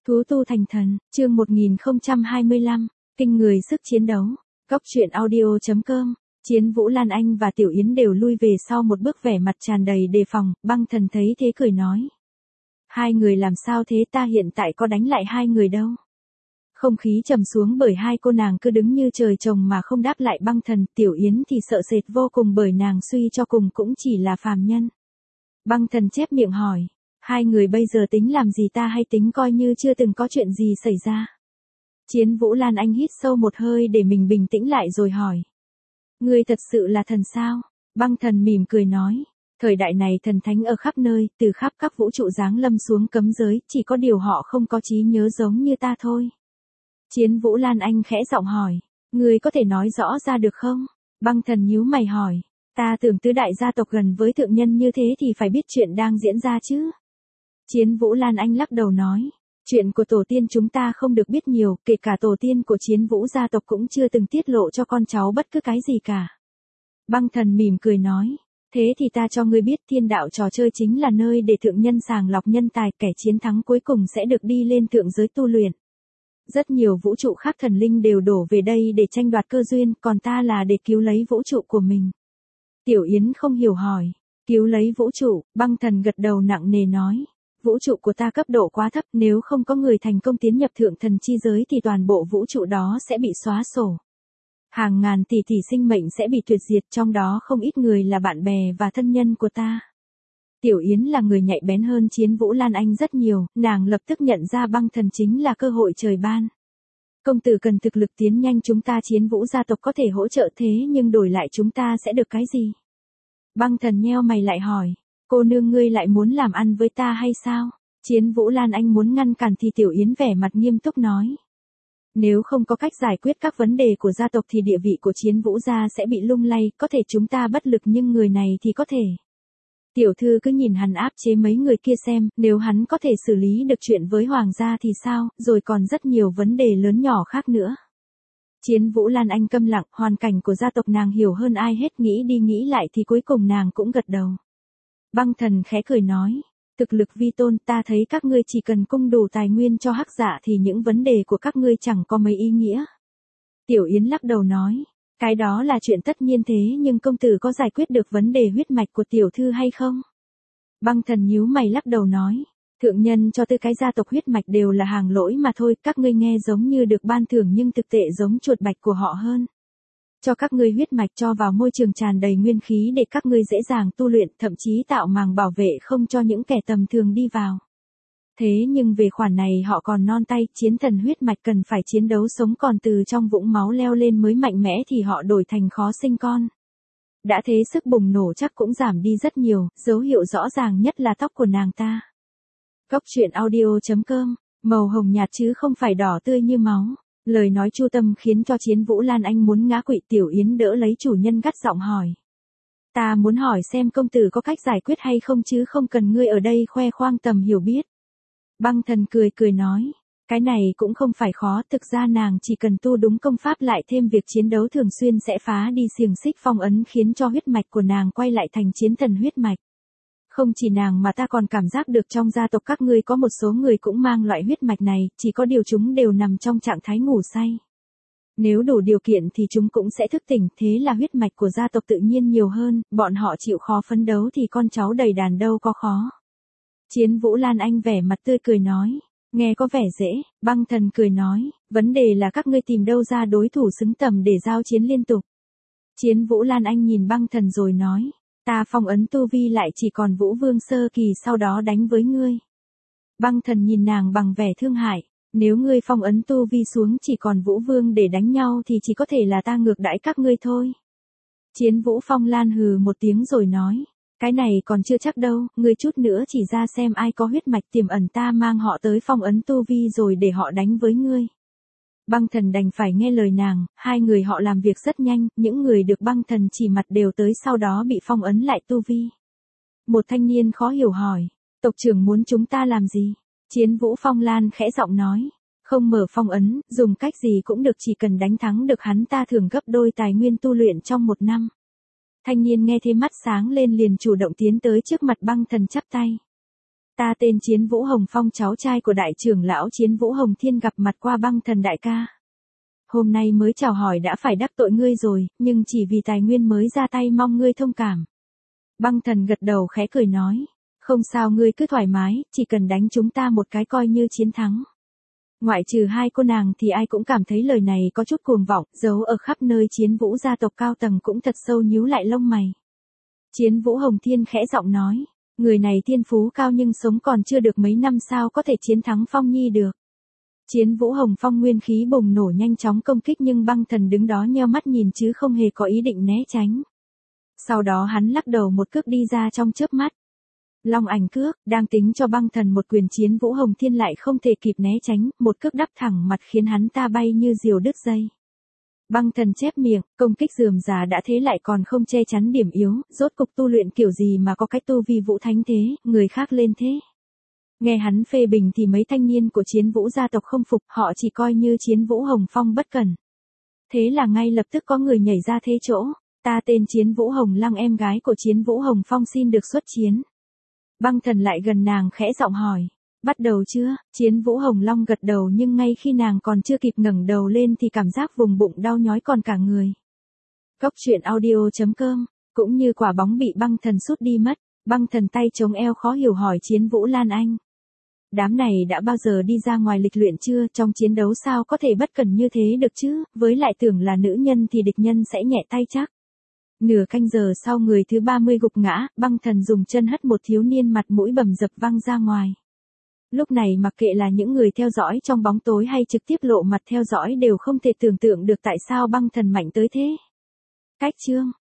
Thú tu thành thần, chương 1025, kinh người sức chiến đấu. Góc truyện audio.com. Chiến Vũ Lan Anh và Tiểu Yến đều lui về sau một bước, vẻ mặt tràn đầy đề phòng. Băng Thần thấy thế cười nói: hai người làm sao thế, ta hiện tại có đánh lại hai người đâu. Không khí trầm xuống bởi hai cô nàng cứ đứng như trời trồng mà không đáp lại Băng Thần. Tiểu Yến thì sợ sệt vô cùng bởi nàng suy cho cùng cũng chỉ là phàm nhân. Băng Thần chép miệng hỏi: hai người bây giờ tính làm gì ta, hay tính coi như chưa từng có chuyện gì xảy ra? Chiến Vũ Lan Anh hít sâu một hơi để mình bình tĩnh lại rồi hỏi: ngươi thật sự là thần sao? Băng Thần mỉm cười nói: thời đại này thần thánh ở khắp nơi, từ khắp các vũ trụ giáng lâm xuống cấm giới, chỉ có điều họ không có trí nhớ giống như ta thôi. Chiến Vũ Lan Anh khẽ giọng hỏi: ngươi có thể nói rõ ra được không? Băng Thần nhíu mày hỏi: ta tưởng tứ đại gia tộc gần với thượng nhân như thế thì phải biết chuyện đang diễn ra chứ. Chiến Vũ Lan Anh lắc đầu nói: chuyện của tổ tiên chúng ta không được biết nhiều, kể cả tổ tiên của Chiến Vũ gia tộc cũng chưa từng tiết lộ cho con cháu bất cứ cái gì cả. Băng Thần mỉm cười nói: thế thì ta cho ngươi biết, thiên đạo trò chơi chính là nơi để thượng nhân sàng lọc nhân tài, kẻ chiến thắng cuối cùng sẽ được đi lên thượng giới tu luyện. Rất nhiều vũ trụ khác thần linh đều đổ về đây để tranh đoạt cơ duyên, còn ta là để cứu lấy vũ trụ của mình. Tiểu Yến không hiểu hỏi: cứu lấy vũ trụ? Băng Thần gật đầu nặng nề nói: vũ trụ của ta cấp độ quá thấp, nếu không có người thành công tiến nhập thượng thần chi giới thì toàn bộ vũ trụ đó sẽ bị xóa sổ. Hàng ngàn tỷ tỷ sinh mệnh sẽ bị tuyệt diệt, trong đó không ít người là bạn bè và thân nhân của ta. Tiểu Yến là người nhạy bén hơn Chiến Vũ Lan Anh rất nhiều, nàng lập tức nhận ra Băng Thần chính là cơ hội trời ban. Công tử cần thực lực tiến nhanh, chúng ta Chiến Vũ gia tộc có thể hỗ trợ, thế nhưng đổi lại chúng ta sẽ được cái gì? Băng Thần nheo mày lại hỏi: cô nương ngươi lại muốn làm ăn với ta hay sao? Chiến Vũ Lan Anh muốn ngăn cản thì Tiểu Yến vẻ mặt nghiêm túc nói: nếu không có cách giải quyết các vấn đề của gia tộc thì địa vị của Chiến Vũ gia sẽ bị lung lay, có thể chúng ta bất lực nhưng người này thì có thể. Tiểu thư cứ nhìn hắn áp chế mấy người kia xem, nếu hắn có thể xử lý được chuyện với hoàng gia thì sao, rồi còn rất nhiều vấn đề lớn nhỏ khác nữa. Chiến Vũ Lan Anh câm lặng, hoàn cảnh của gia tộc nàng hiểu hơn ai hết, nghĩ đi nghĩ lại thì cuối cùng nàng cũng gật đầu. Băng Thần khẽ cười nói: thực lực vi tôn, ta thấy các ngươi chỉ cần cung đủ tài nguyên cho Hắc Dạ thì những vấn đề của các ngươi chẳng có mấy ý nghĩa. Tiểu Yến lắc đầu nói: cái đó là chuyện tất nhiên, thế nhưng công tử có giải quyết được vấn đề huyết mạch của tiểu thư hay không? Băng Thần nhíu mày lắc đầu nói: thượng nhân cho tư cái gia tộc huyết mạch đều là hàng lỗi mà thôi, các ngươi nghe giống như được ban thưởng nhưng thực tế giống chuột bạch của họ hơn. Cho các ngươi huyết mạch cho vào môi trường tràn đầy nguyên khí để các ngươi dễ dàng tu luyện, thậm chí tạo màng bảo vệ không cho những kẻ tầm thường đi vào. Thế nhưng về khoản này họ còn non tay, chiến thần huyết mạch cần phải chiến đấu sống còn từ trong vũng máu leo lên mới mạnh mẽ thì họ đổi thành khó sinh con. Đã thế sức bùng nổ chắc cũng giảm đi rất nhiều, dấu hiệu rõ ràng nhất là tóc của nàng ta. Góc truyện audio.com, màu hồng nhạt chứ không phải đỏ tươi như máu. Lời nói chu tâm khiến cho Chiến Vũ Lan Anh muốn ngã quỵ. Tiểu Yến đỡ lấy chủ nhân gắt giọng hỏi: ta muốn hỏi xem công tử có cách giải quyết hay không chứ không cần ngươi ở đây khoe khoang tầm hiểu biết. Băng Thần cười cười nói: cái này cũng không phải khó, thực ra nàng chỉ cần tu đúng công pháp lại thêm việc chiến đấu thường xuyên sẽ phá đi xiềng xích phong ấn khiến cho huyết mạch của nàng quay lại thành chiến thần huyết mạch. Không chỉ nàng mà ta còn cảm giác được trong gia tộc các ngươi có một số người cũng mang loại huyết mạch này, chỉ có điều chúng đều nằm trong trạng thái ngủ say. Nếu đủ điều kiện thì chúng cũng sẽ thức tỉnh, thế là huyết mạch của gia tộc tự nhiên nhiều hơn, bọn họ chịu khó phấn đấu thì con cháu đầy đàn đâu có khó. Chiến Vũ Lan Anh vẻ mặt tươi cười nói: nghe có vẻ dễ. Băng Thần cười nói: vấn đề là các ngươi tìm đâu ra đối thủ xứng tầm để giao chiến liên tục. Chiến Vũ Lan Anh nhìn Băng Thần rồi nói: ta phong ấn tu vi lại chỉ còn Vũ Vương sơ kỳ, sau đó đánh với ngươi. Băng Thần nhìn nàng bằng vẻ thương hại: nếu ngươi phong ấn tu vi xuống chỉ còn Vũ Vương để đánh nhau thì chỉ có thể là ta ngược đãi các ngươi thôi. Chiến Vũ Phong Lan hừ một tiếng rồi nói: cái này còn chưa chắc đâu, ngươi chút nữa chỉ ra xem ai có huyết mạch tiềm ẩn, ta mang họ tới phong ấn tu vi rồi để họ đánh với ngươi. Băng Thần đành phải nghe lời nàng, hai người họ làm việc rất nhanh, những người được Băng Thần chỉ mặt đều tới, sau đó bị phong ấn lại tu vi. Một thanh niên khó hiểu hỏi: tộc trưởng muốn chúng ta làm gì? Chiến Vũ Phong Lan khẽ giọng nói: không mở phong ấn, dùng cách gì cũng được, chỉ cần đánh thắng được hắn ta thưởng gấp đôi tài nguyên tu luyện trong một năm. Thanh niên nghe thế mắt sáng lên liền chủ động tiến tới trước mặt Băng Thần chắp tay. Ta tên Chiến Vũ Hồng Phong, cháu trai của đại trưởng lão Chiến Vũ Hồng Thiên, gặp mặt qua Băng Thần đại ca. Hôm nay mới chào hỏi đã phải đắc tội ngươi rồi, nhưng chỉ vì tài nguyên mới ra tay, mong ngươi thông cảm. Băng Thần gật đầu khẽ cười nói. Không sao, ngươi cứ thoải mái, chỉ cần đánh chúng ta một cái coi như chiến thắng. Ngoại trừ hai cô nàng thì ai cũng cảm thấy lời này có chút cuồng vọng, giấu ở khắp nơi Chiến Vũ gia tộc cao tầng cũng thật sâu nhíu lại lông mày. Chiến Vũ Hồng Thiên khẽ giọng nói, người này thiên phú cao nhưng sống còn chưa được mấy năm, sao có thể chiến thắng Phong Nhi được. Chiến Vũ Hồng Phong nguyên khí bùng nổ nhanh chóng công kích, nhưng Băng Thần đứng đó nheo mắt nhìn chứ không hề có ý định né tránh. Sau đó hắn lắc đầu một cước đi ra trong chớp mắt. Long ảnh cước, đang tính cho Băng Thần một quyền, Chiến Vũ Hồng Thiên lại không thể kịp né tránh, một cước đắp thẳng mặt khiến hắn ta bay như diều đứt dây. Băng Thần chép miệng, công kích rườm rà đã thế lại còn không che chắn điểm yếu, rốt cục tu luyện kiểu gì mà có cái tu vi vũ thánh thế, người khác lên thế. Nghe hắn phê bình thì mấy thanh niên của Chiến Vũ gia tộc không phục, họ chỉ coi như Chiến Vũ Hồng Phong bất cẩn. Thế là ngay lập tức có người nhảy ra thế chỗ, ta tên Chiến Vũ Hồng Lăng, em gái của Chiến Vũ Hồng Phong xin được xuất chiến. Băng Thần lại gần nàng khẽ giọng hỏi, bắt đầu chưa? Chiến Vũ Hồng Long gật đầu, nhưng ngay khi nàng còn chưa kịp ngẩng đầu lên thì cảm giác vùng bụng đau nhói còn cả người. Cốc truyện audio.com, cũng như quả bóng bị Băng Thần sút đi mất. Băng Thần tay chống eo khó hiểu hỏi Chiến Vũ Lan Anh. Đám này đã bao giờ đi ra ngoài lịch luyện chưa? Trong chiến đấu sao có thể bất cẩn như thế được chứ? Với lại tưởng là nữ nhân thì địch nhân sẽ nhẹ tay chắc. Nửa canh giờ sau, người thứ 30 gục ngã, Băng Thần dùng chân hất một thiếu niên mặt mũi bầm dập văng ra ngoài. Lúc này mặc kệ là những người theo dõi trong bóng tối hay trực tiếp lộ mặt theo dõi đều không thể tưởng tượng được tại sao Băng Thần mạnh tới thế. Cách chương